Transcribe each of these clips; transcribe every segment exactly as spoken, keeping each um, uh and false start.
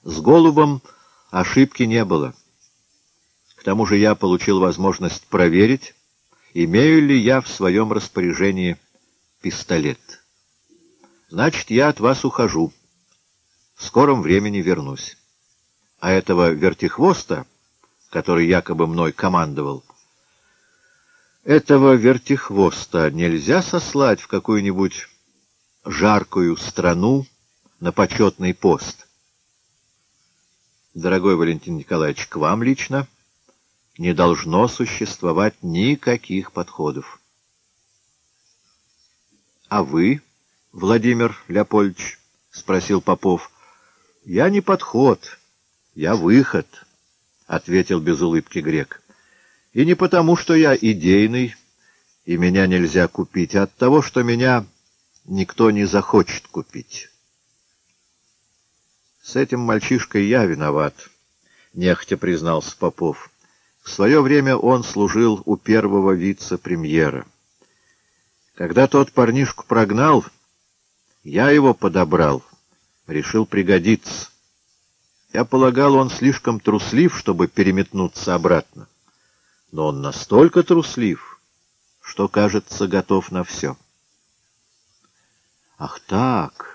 С голубом ошибки не было. К тому же я получил возможность проверить, имею ли я в своем распоряжении пистолет. Значит, я от вас ухожу. В скором времени вернусь. А этого вертихвоста, который якобы мной командовал, этого вертихвоста нельзя сослать в какую-нибудь жаркую страну на почетный пост. Дорогой Валентин Николаевич, к вам лично не должно существовать никаких подходов. — А вы, Владимир Леопольдович? — спросил Попов. — Я не подход, я выход, — ответил без улыбки грек. — И не потому, что я идейный, и меня нельзя купить, а от того, что меня никто не захочет купить. — С этим мальчишкой я виноват, — нехотя признался Попов. В свое время он служил у первого вице-премьера. Когда тот парнишку прогнал, я его подобрал, решил пригодиться. Я полагал, он слишком труслив, чтобы переметнуться обратно. Но он настолько труслив, что, кажется, готов на все. Ах так!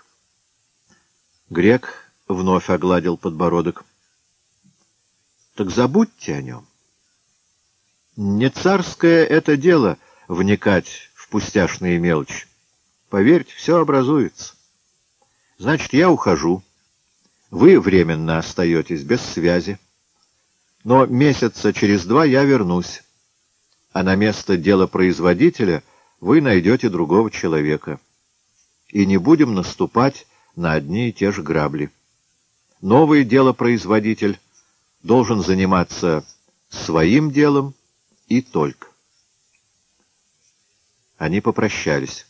Грек вновь огладил подбородок. Так забудьте о нем. Не царское это дело вникать в пустяшные мелочи. Поверьте, все образуется. Значит, я ухожу. Вы временно остаетесь без связи. Но месяца через два я вернусь. А на место делопроизводителя вы найдете другого человека. И не будем наступать на одни и те же грабли. Новый делопроизводитель должен заниматься своим делом и только. Они попрощались.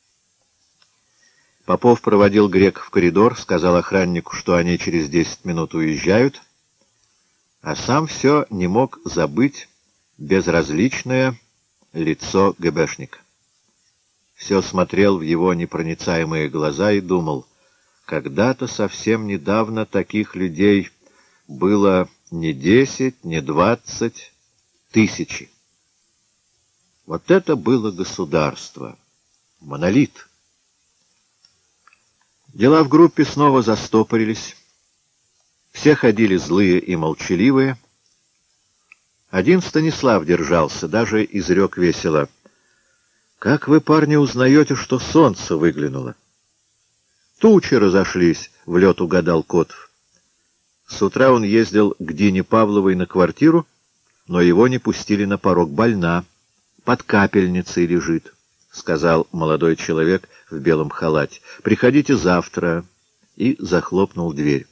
Попов проводил грека в коридор, сказал охраннику, что они через десять минут уезжают, а сам все не мог забыть безразличное лицо ГБшника. Все смотрел в его непроницаемые глаза и думал, когда-то совсем недавно таких людей было не десять, не двадцать, тысячи. Вот это было государство, монолит. Дела в группе снова застопорились. Все ходили злые и молчаливые. Один Станислав держался, даже изрек весело. «Как вы, парни, узнаете, что солнце выглянуло?» «Тучи разошлись», — в лед угадал Котов. С утра он ездил к Дине Павловой на квартиру, но его не пустили на порог. Больна, под капельницей лежит, — сказал молодой человек в белом халате. — Приходите завтра. И захлопнул дверь.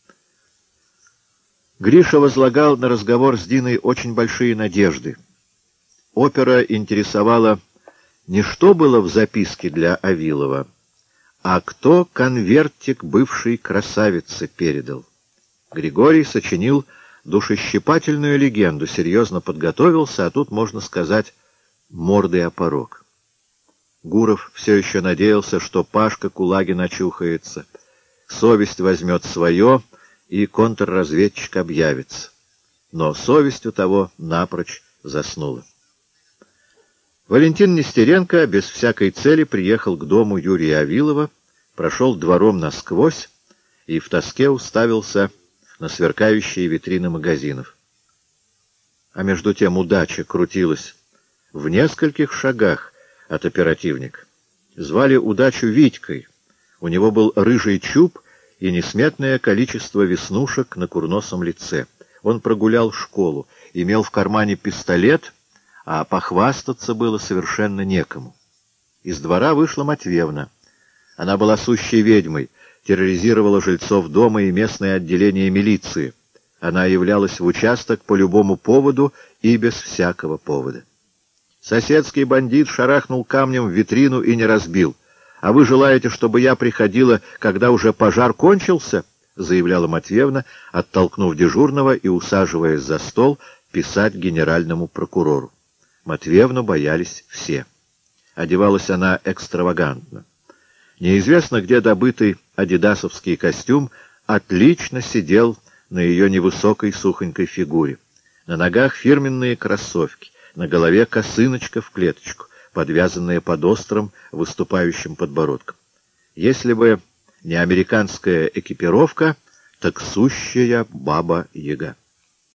Гриша возлагал на разговор с Диной очень большие надежды. Опера интересовала не что было в записке для Авилова, а кто конвертик бывшей красавице передал. Григорий сочинил душещипательную легенду, серьезно подготовился, а тут, можно сказать, мордой о порог. Гуров все еще надеялся, что Пашка Кулагин очухается, совесть возьмет свое, и контрразведчик объявится. Но совесть у того напрочь заснула. Валентин Нестеренко без всякой цели приехал к дому Юрия Авилова, прошел двором насквозь и в тоске уставился на сверкающие витрины магазинов. А между тем удача крутилась в нескольких шагах от оперативника. Звали удачу Витькой. У него был рыжий чуб и несметное количество веснушек на курносом лице. Он прогулял школу, имел в кармане пистолет, а похвастаться было совершенно некому. Из двора вышла Матвеевна. Она была сущей ведьмой, терроризировала жильцов дома и местное отделение милиции. Она являлась в участок по любому поводу и без всякого повода. Соседский бандит шарахнул камнем в витрину и не разбил. «А вы желаете, чтобы я приходила, когда уже пожар кончился?» — заявляла Матвеевна, оттолкнув дежурного и усаживаясь за стол писать генеральному прокурору. Матвеевну боялись все. Одевалась она экстравагантно. Неизвестно, где добытый адидасовский костюм отлично сидел на ее невысокой сухонькой фигуре. На ногах фирменные кроссовки, на голове косыночка в клеточку, подвязанная под острым, выступающим подбородком. Если бы не американская экипировка, так сущая баба-яга.